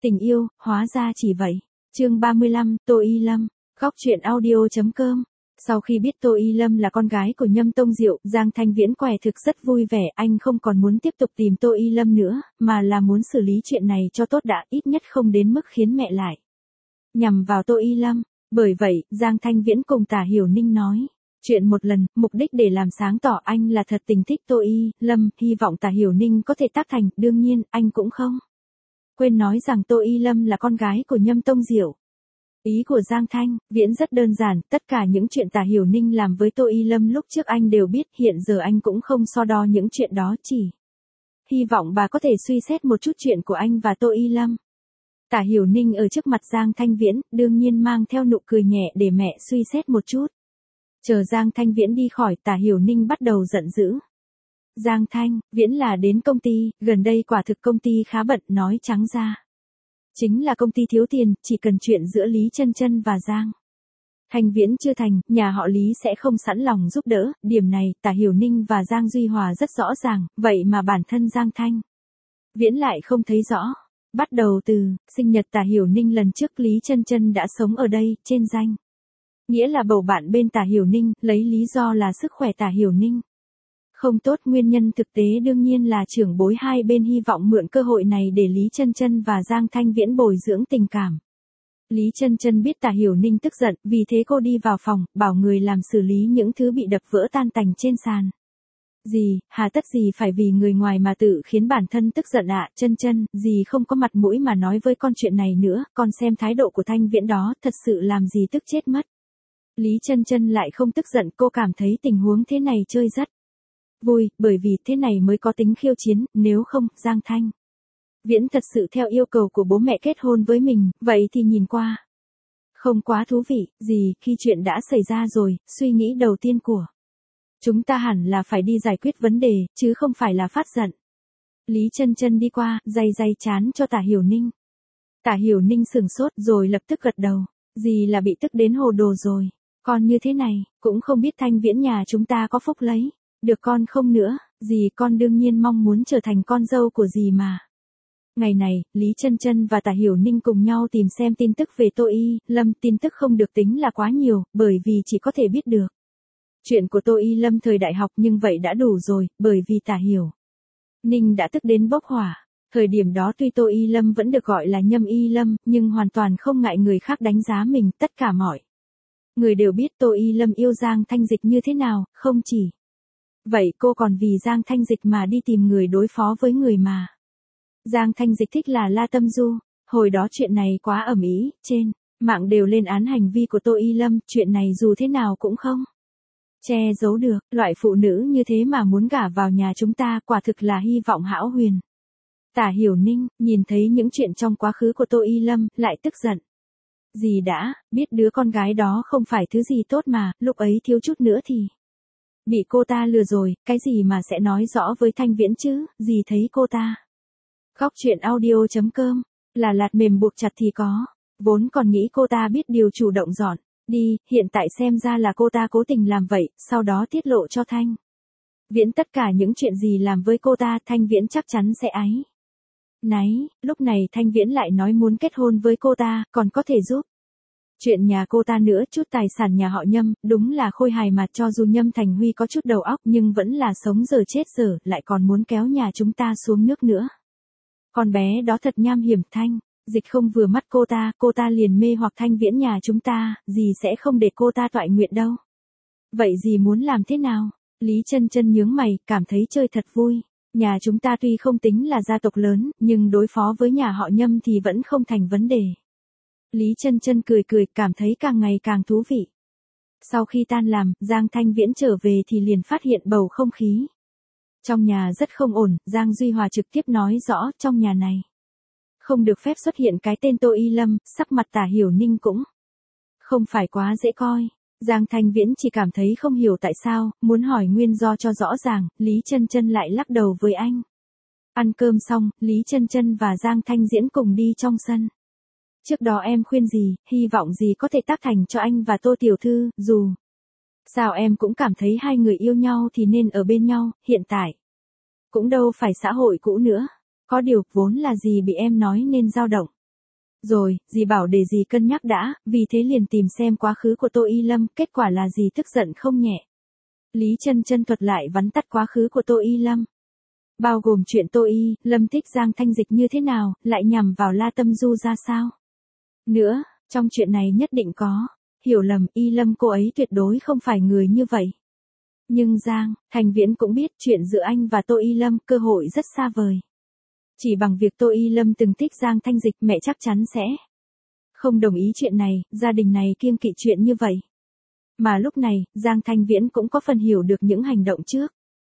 Tình yêu, hóa ra chỉ vậy. Chương 35, Tô Y Lâm. Góc truyện audio.com. Sau khi biết Tô Y Lâm là con gái của Nhâm Tông Diệu, Giang Thanh Viễn quả thực rất vui vẻ, anh không còn muốn tiếp tục tìm Tô Y Lâm nữa, mà là muốn xử lý chuyện này cho tốt đã, ít nhất không đến mức khiến mẹ lại nhằm vào Tô Y Lâm. Bởi vậy, Giang Thanh Viễn cùng Tả Hiểu Ninh nói chuyện một lần, mục đích để làm sáng tỏ anh là thật tình thích Tô Y Lâm, hy vọng Tả Hiểu Ninh có thể tác thành, đương nhiên, anh cũng không quên nói rằng Tô Y Lâm là con gái của Nhâm Tông Diệu. Ý của Giang Thanh Viễn rất đơn giản, tất cả những chuyện Tả Hiểu Ninh làm với Tô Y Lâm lúc trước anh đều biết, hiện giờ anh cũng không so đo những chuyện đó, chỉ hy vọng bà có thể suy xét một chút chuyện của anh và Tô Y Lâm. Tả Hiểu Ninh ở trước mặt Giang Thanh Viễn, đương nhiên mang theo nụ cười nhẹ để mẹ suy xét một chút. Chờ Giang Thanh Viễn đi khỏi, Tả Hiểu Ninh bắt đầu giận dữ. Giang Thanh Viễn là đến công ty, gần đây quả thực công ty khá bận, nói trắng ra chính là công ty thiếu tiền, chỉ cần chuyện giữa Lý Chân Chân và Giang Thanh Viễn chưa thành, nhà họ Lý sẽ không sẵn lòng giúp đỡ, điểm này Tả Hiểu Ninh và Giang Duy Hòa rất rõ ràng, vậy mà bản thân Giang Thanh Viễn lại không thấy rõ. Bắt đầu từ sinh nhật Tả Hiểu Ninh lần trước, Lý Chân Chân đã sống ở đây, trên danh nghĩa là bầu bạn bên Tả Hiểu Ninh, lấy lý do là sức khỏe Tả Hiểu Ninh không tốt, nguyên nhân thực tế đương nhiên là trưởng bối hai bên hy vọng mượn cơ hội này để Lý Chân Chân và Giang Thanh Viễn bồi dưỡng tình cảm. Lý Chân Chân biết Tả Hiểu Ninh tức giận, vì thế cô đi vào phòng, bảo người làm xử lý những thứ bị đập vỡ tan tành trên sàn. Hà tất gì phải vì người ngoài mà tự khiến bản thân tức giận ạ, Chân Chân, dì không có mặt mũi mà nói với con chuyện này nữa, con xem thái độ của Thanh Viễn đó, thật sự làm dì tức chết mất. Lý Chân Chân lại không tức giận, cô cảm thấy tình huống thế này chơi rất vui, bởi vì thế này mới có tính khiêu chiến, nếu không, Giang Thanh Viễn thật sự theo yêu cầu của bố mẹ kết hôn với mình, vậy thì nhìn qua không quá thú vị, khi chuyện đã xảy ra rồi, suy nghĩ đầu tiên của chúng ta hẳn là phải đi giải quyết vấn đề, chứ không phải là phát giận. Lý Chân Chân đi qua, day chán cho Tả Hiểu Ninh. Tả Hiểu Ninh sừng sốt rồi lập tức gật đầu, là bị tức đến hồ đồ rồi, con như thế này, cũng không biết Thanh Viễn nhà chúng ta có phúc lấy được con không nữa, con đương nhiên mong muốn trở thành con dâu của dì mà. Ngày này, Lý Chân Chân và Tả Hiểu Ninh cùng nhau tìm xem tin tức về Tô Y Lâm, tin tức không được tính là quá nhiều, bởi vì chỉ có thể biết được chuyện của Tô Y Lâm thời đại học, nhưng vậy đã đủ rồi, bởi vì Tả Hiểu Ninh đã tức đến bốc hỏa. Thời điểm đó tuy Tô Y Lâm vẫn được gọi là Nhâm Y Lâm, nhưng hoàn toàn không ngại người khác đánh giá mình, tất cả mọi người đều biết Tô Y Lâm yêu Giang Thanh Dịch như thế nào, không chỉ vậy cô còn vì Giang Thanh Dịch mà đi tìm người đối phó với người mà Giang Thanh Dịch thích là La Tâm Du. Hồi đó chuyện này quá ầm ĩ, trên mạng đều lên án hành vi của Tô Y Lâm, chuyện này dù thế nào cũng không che giấu được, loại phụ nữ như thế mà muốn gả vào nhà chúng ta, quả thực là hy vọng hão huyền. Tả Hiểu Ninh nhìn thấy những chuyện trong quá khứ của Tô Y Lâm, lại tức giận. Dì đã biết đứa con gái đó không phải thứ gì tốt mà, lúc ấy thiếu chút nữa thì bị cô ta lừa rồi, cái gì mà sẽ nói rõ với Thanh Viễn chứ, dì thấy cô ta. Góc truyện audio.com, là lạt mềm buộc chặt thì có, vốn còn nghĩ cô ta biết điều chủ động dọn đi, hiện tại xem ra là cô ta cố tình làm vậy, sau đó tiết lộ cho Thanh Viễn tất cả những chuyện gì làm với cô ta, Thanh Viễn chắc chắn sẽ áy náy. Lúc này Thanh Viễn lại nói muốn kết hôn với cô ta, còn có thể giúp chuyện nhà cô ta nữa, chút tài sản nhà họ Nhâm, đúng là khôi hài mà, cho dù Nhâm Thành Huy có chút đầu óc nhưng vẫn là sống dở chết dở, lại còn muốn kéo nhà chúng ta xuống nước nữa. Con bé đó thật nham hiểm. Thanh Dịch không vừa mắt cô ta liền mê hoặc Thanh Viễn nhà chúng ta, dì sẽ không để cô ta toại nguyện đâu. Vậy dì muốn làm thế nào? Lý Chân Chân nhướng mày, cảm thấy chơi thật vui. Nhà chúng ta tuy không tính là gia tộc lớn, nhưng đối phó với nhà họ Nhâm thì vẫn không thành vấn đề. Lý Chân Chân cười, cảm thấy càng ngày càng thú vị. Sau khi tan làm, Giang Thanh Viễn trở về thì liền phát hiện bầu không khí trong nhà rất không ổn. Giang Duy Hòa trực tiếp nói rõ, trong nhà này không được phép xuất hiện cái tên Tô Y Lâm, sắc mặt Tả Hiểu Ninh cũng không phải quá dễ coi. Giang Thanh Viễn chỉ cảm thấy không hiểu tại sao, muốn hỏi nguyên do cho rõ ràng, Lý Chân Chân lại lắc đầu với anh. Ăn cơm xong, Lý Chân Chân và Giang Thanh Diễn cùng đi trong sân. Trước đó em khuyên dì, hy vọng dì có thể tác thành cho anh và Tô Tiểu Thư, dù sao em cũng cảm thấy hai người yêu nhau thì nên ở bên nhau, hiện tại cũng đâu phải xã hội cũ nữa. Có điều, vốn là dì bị em nói nên dao động. Rồi, dì bảo để dì cân nhắc đã, vì thế liền tìm xem quá khứ của Tô Y Lâm, kết quả là dì tức giận không nhẹ. Lý Chân Chân thuật lại vắn tắt quá khứ của Tô Y Lâm. Bao gồm chuyện Tô Y Lâm thích Giang Thanh Dịch như thế nào, lại nhằm vào La Tâm Du ra sao. Nữa, trong chuyện này nhất định có hiểu lầm, Y Lâm cô ấy tuyệt đối không phải người như vậy. Nhưng Giang Thanh Viễn cũng biết chuyện giữa anh và Tô Y Lâm cơ hội rất xa vời. Chỉ bằng việc Tô Y Lâm từng thích Giang Thanh Dịch mẹ chắc chắn sẽ không đồng ý chuyện này, gia đình này kiêng kỵ chuyện như vậy. Mà lúc này, Giang Thanh Viễn cũng có phần hiểu được những hành động trước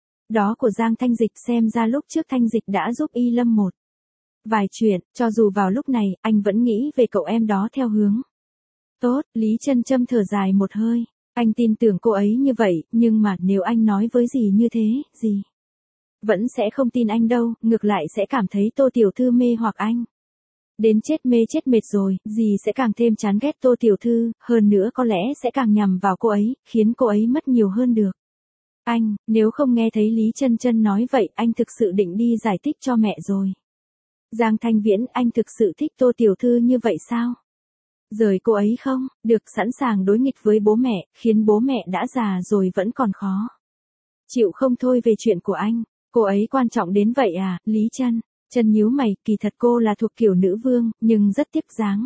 đó của Giang Thanh Dịch, xem ra lúc trước Thanh Dịch đã giúp Y Lâm một vài chuyện, cho dù vào lúc này, anh vẫn nghĩ về cậu em đó theo hướng tốt. Lý Chân Chân thở dài một hơi, anh tin tưởng cô ấy như vậy, nhưng mà nếu anh nói với dì như thế, dì vẫn sẽ không tin anh đâu, ngược lại sẽ cảm thấy Tô Tiểu Thư mê hoặc anh. Đến chết mê chết mệt rồi, dì sẽ càng thêm chán ghét Tô Tiểu Thư, hơn nữa có lẽ sẽ càng nhằm vào cô ấy, khiến cô ấy mất nhiều hơn được. Anh, nếu không nghe thấy Lý Chân Chân nói vậy, anh thực sự định đi giải thích cho mẹ rồi. Giang Thanh Viễn, anh thực sự thích Tô Tiểu Thư như vậy sao? Rời cô ấy không, được sẵn sàng đối nghịch với bố mẹ, khiến bố mẹ đã già rồi vẫn còn khó chịu không thôi về chuyện của anh. Cô ấy quan trọng đến vậy à, Lý Chân Chân nhíu mày, kỳ thật cô là thuộc kiểu nữ vương, nhưng rất tiếp dáng.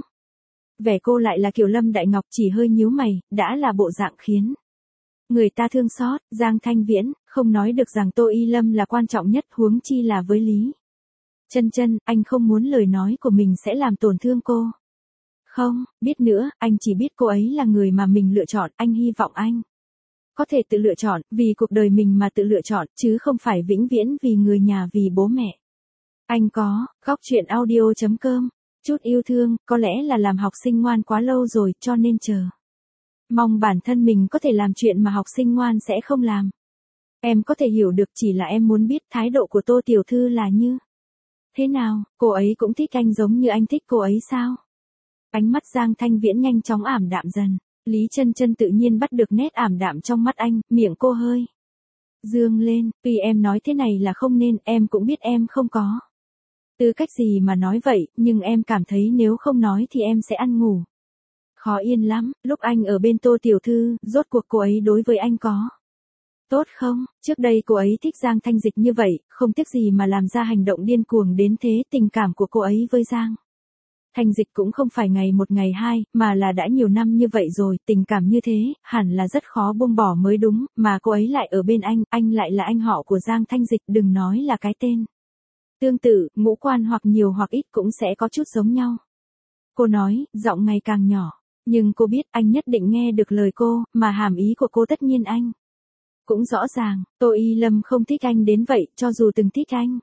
Vẻ cô lại là kiểu Lâm Đại Ngọc, chỉ hơi nhíu mày, đã là bộ dạng khiến người ta thương xót. Giang Thanh Viễn, không nói được rằng Tô Y Lâm là quan trọng nhất, huống chi là với Lý Chân Chân, anh không muốn lời nói của mình sẽ làm tổn thương cô. Không, biết nữa, anh chỉ biết cô ấy là người mà mình lựa chọn, anh hy vọng anh có thể tự lựa chọn, vì cuộc đời mình mà tự lựa chọn, chứ không phải vĩnh viễn vì người nhà, vì bố mẹ. Anh có, góc chuyện audio.com, chút yêu thương, có lẽ là làm học sinh ngoan quá lâu rồi, cho nên chờ mong bản thân mình có thể làm chuyện mà học sinh ngoan sẽ không làm. Em có thể hiểu được, chỉ là em muốn biết thái độ của Tô Tiểu Thư là như thế nào, cô ấy cũng thích anh giống như anh thích cô ấy sao? Ánh mắt Giang Thanh Viễn nhanh chóng ảm đạm dần. Lý Chân Chân tự nhiên bắt được nét ảm đạm trong mắt anh, miệng cô hơi dương lên, tuy em nói thế này là không nên, em cũng biết em không có tư cách gì mà nói vậy, nhưng em cảm thấy nếu không nói thì em sẽ ăn ngủ khó yên lắm. Lúc anh ở bên Tô Tiểu Thư, rốt cuộc cô ấy đối với anh có tốt không? Trước đây cô ấy thích Giang Thanh Dịch như vậy, không tiếc gì mà làm ra hành động điên cuồng đến thế. Tình cảm của cô ấy với Giang Thanh Dịch cũng không phải ngày một ngày hai, mà là đã nhiều năm như vậy rồi, tình cảm như thế, hẳn là rất khó buông bỏ mới đúng, mà cô ấy lại ở bên anh lại là anh họ của Giang Thanh Dịch, đừng nói là cái tên tương tự, ngũ quan hoặc nhiều hoặc ít cũng sẽ có chút giống nhau. Cô nói, giọng ngày càng nhỏ, nhưng cô biết anh nhất định nghe được lời cô, mà hàm ý của cô tất nhiên anh cũng rõ ràng. Tô Y Lâm không thích anh đến vậy, cho dù từng thích anh,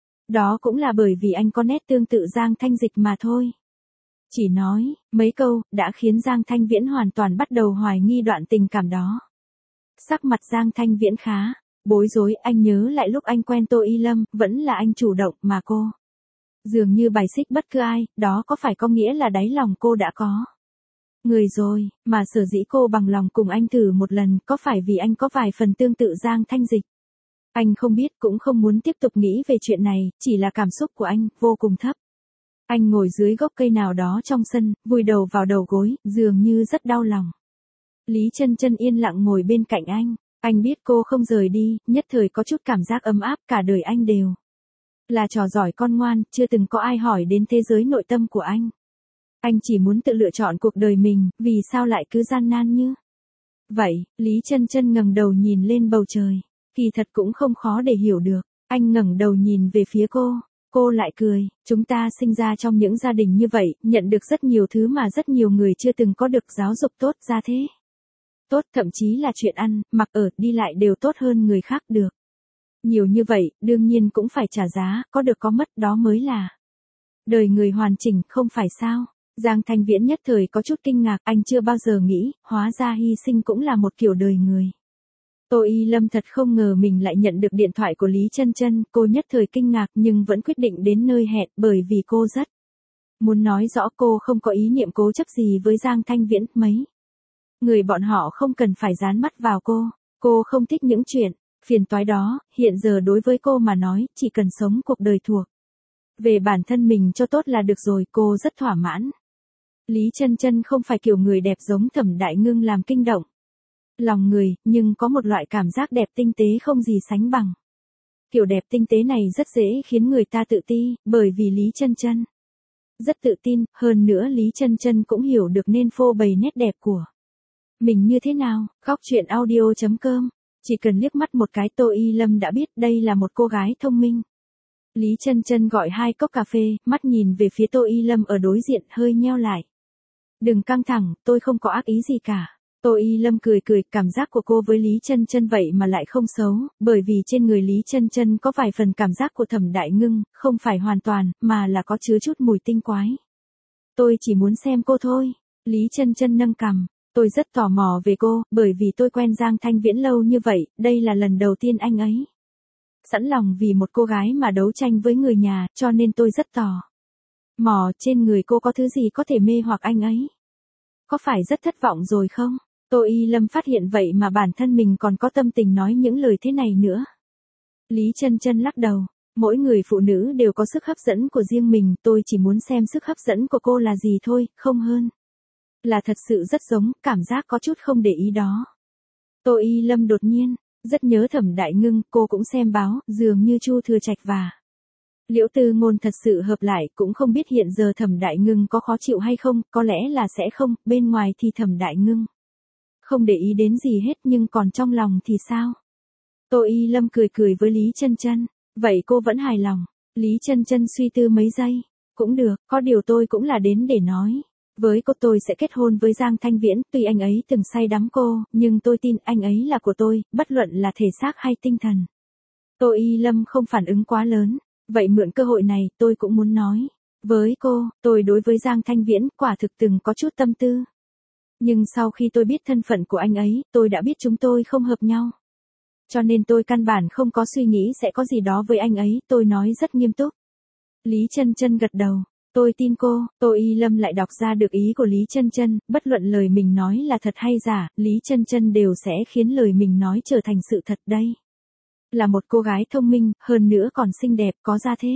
đó cũng là bởi vì anh có nét tương tự Giang Thanh Dịch mà thôi. Chỉ nói mấy câu, đã khiến Giang Thanh Viễn hoàn toàn bắt đầu hoài nghi đoạn tình cảm đó. Sắc mặt Giang Thanh Viễn khá bối rối, anh nhớ lại lúc anh quen Tô Y Lâm, vẫn là anh chủ động mà cô dường như bài xích bất cứ ai, đó có phải có nghĩa là đáy lòng cô đã có người rồi, mà sở dĩ cô bằng lòng cùng anh thử một lần, có phải vì anh có vài phần tương tự Giang Thanh Dịch? Anh không biết, cũng không muốn tiếp tục nghĩ về chuyện này, chỉ là cảm xúc của anh vô cùng thấp. Anh ngồi dưới gốc cây nào đó trong sân, vùi đầu vào đầu gối, dường như rất đau lòng. Lý Chân Chân yên lặng ngồi bên cạnh anh biết cô không rời đi, nhất thời có chút cảm giác ấm áp, cả đời anh đều là trò giỏi con ngoan, chưa từng có ai hỏi đến thế giới nội tâm của anh. Anh chỉ muốn tự lựa chọn cuộc đời mình, vì sao lại cứ gian nan như vậy? Lý Chân Chân ngẩng đầu nhìn lên bầu trời, kỳ thật cũng không khó để hiểu được. Anh ngẩng đầu nhìn về phía cô lại cười, chúng ta sinh ra trong những gia đình như vậy, nhận được rất nhiều thứ mà rất nhiều người chưa từng có được, giáo dục tốt, gia thế tốt, thậm chí là chuyện ăn, mặc ở, đi lại đều tốt hơn người khác được nhiều như vậy, đương nhiên cũng phải trả giá, có được có mất, đó mới là đời người hoàn chỉnh, không phải sao? Giang Thanh Viễn nhất thời có chút kinh ngạc, anh chưa bao giờ nghĩ, hóa ra hy sinh cũng là một kiểu đời người. Tô Y Lâm thật không ngờ mình lại nhận được điện thoại của Lý Chân Chân, cô nhất thời kinh ngạc nhưng vẫn quyết định đến nơi hẹn, bởi vì cô rất muốn nói rõ cô không có ý niệm cố chấp gì với Giang Thanh Viễn, mấy người bọn họ không cần phải dán mắt vào cô không thích những chuyện phiền toái đó, hiện giờ đối với cô mà nói, chỉ cần sống cuộc đời thuộc Về bản thân mình cho tốt là được rồi, cô rất thỏa mãn. Lý Chân Chân không phải kiểu người đẹp giống Thẩm Đại Ngưng làm kinh động lòng người, nhưng có một loại cảm giác đẹp tinh tế không gì sánh bằng. Kiểu đẹp tinh tế này rất dễ khiến người ta tự ti, bởi vì Lý Chân Chân rất tự tin, hơn nữa Lý Chân Chân cũng hiểu được nên phô bày nét đẹp của mình như thế nào. Góc truyện audio.com. Chỉ cần liếc mắt một cái Tô Y Lâm đã biết đây là một cô gái thông minh. Lý Chân Chân gọi 2 cốc cà phê, mắt nhìn về phía Tô Y Lâm ở đối diện hơi nheo lại. Đừng căng thẳng, tôi không có ác ý gì cả. Tô Y Lâm cười cười, cảm giác của cô với Lý Chân Chân vậy mà lại không xấu, bởi vì trên người Lý Chân Chân có vài phần cảm giác của Thẩm Đại Ngưng, không phải hoàn toàn, mà là có chứa chút mùi tinh quái. Tôi chỉ muốn xem cô thôi. Lý Chân Chân nâng cằm. Tôi rất tò mò về cô, bởi vì tôi quen Giang Thanh Viễn lâu như vậy, đây là lần đầu tiên anh ấy sẵn lòng vì một cô gái mà đấu tranh với người nhà, cho nên tôi rất tò mò trên người cô có thứ gì có thể mê hoặc anh ấy. Có phải rất thất vọng rồi không? Tô Y Lâm phát hiện vậy mà bản thân mình còn có tâm tình nói những lời thế này nữa. Lý Chân Chân lắc đầu. Mỗi người phụ nữ đều có sức hấp dẫn của riêng mình, tôi chỉ muốn xem sức hấp dẫn của cô là gì thôi, không hơn. Là thật sự rất giống, cảm giác có chút không để ý đó. Tô Y Lâm đột nhiên rất nhớ Thẩm Đại Ngưng, cô cũng xem báo, dường như Chu Thừa Trạch và Liễu Tư Ngôn thật sự hợp lại, cũng không biết hiện giờ Thẩm Đại Ngưng có khó chịu hay không, có lẽ là sẽ không, bên ngoài thì Thẩm Đại Ngưng không để ý đến gì hết, nhưng còn trong lòng thì sao? Tô Y Lâm cười cười với Lý Chân Chân, vậy cô vẫn hài lòng. Lý Chân Chân suy tư mấy giây, cũng được, có điều tôi cũng là đến để nói. Với cô tôi sẽ kết hôn với Giang Thanh Viễn, tuy anh ấy từng say đắm cô, nhưng tôi tin anh ấy là của tôi, bất luận là thể xác hay tinh thần. Tô Y Lâm không phản ứng quá lớn, vậy mượn cơ hội này tôi cũng muốn nói. Với cô, tôi đối với Giang Thanh Viễn quả thực từng có chút tâm tư. Nhưng sau khi tôi biết thân phận của anh ấy, tôi đã biết chúng tôi không hợp nhau. Cho nên tôi căn bản không có suy nghĩ sẽ có gì đó với anh ấy, tôi nói rất nghiêm túc. Lý Chân Chân gật đầu. Tôi tin cô. Tô Y Lâm lại đọc ra được ý của Lý Chân Chân, bất luận lời mình nói là thật hay giả, Lý Chân Chân đều sẽ khiến lời mình nói trở thành sự thật đây. Là một cô gái thông minh, hơn nữa còn xinh đẹp, có gia thế.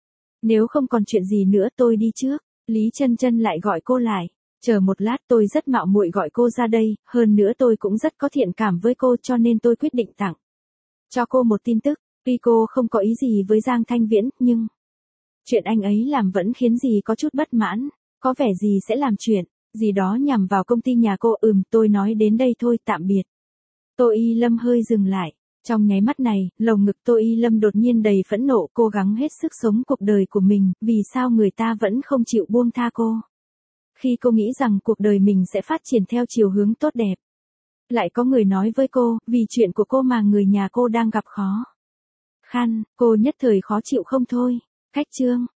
Nếu không còn chuyện gì nữa tôi đi trước. Lý Chân Chân lại gọi cô lại. Chờ một lát, tôi rất mạo muội gọi cô ra đây, hơn nữa tôi cũng rất có thiện cảm với cô, cho nên tôi quyết định tặng cho cô một tin tức. Tuy cô không có ý gì với Giang Thanh Viễn, nhưng chuyện anh ấy làm vẫn khiến dì có chút bất mãn. Có vẻ dì sẽ làm chuyện gì đó nhằm vào công ty nhà cô. Tôi nói đến đây thôi, tạm biệt. Tô Y Lâm hơi dừng lại. Trong nháy mắt này, lồng ngực Tô Y Lâm đột nhiên đầy phẫn nộ, cố gắng hết sức sống cuộc đời của mình, vì sao người ta vẫn không chịu buông tha cô. Khi cô nghĩ rằng cuộc đời mình sẽ phát triển theo chiều hướng tốt đẹp, lại có người nói với cô, vì chuyện của cô mà người nhà cô đang gặp khó khăn, cô nhất thời khó chịu không thôi. Cách chương